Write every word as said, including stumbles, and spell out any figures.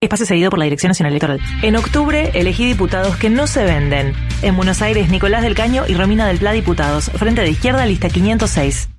Espacio cedido por la Dirección Nacional Electoral. En octubre, elegí diputados que no se venden. En Buenos Aires, Nicolás del Caño y Romina del Pla, diputados. Frente de Izquierda, lista quinientos seis.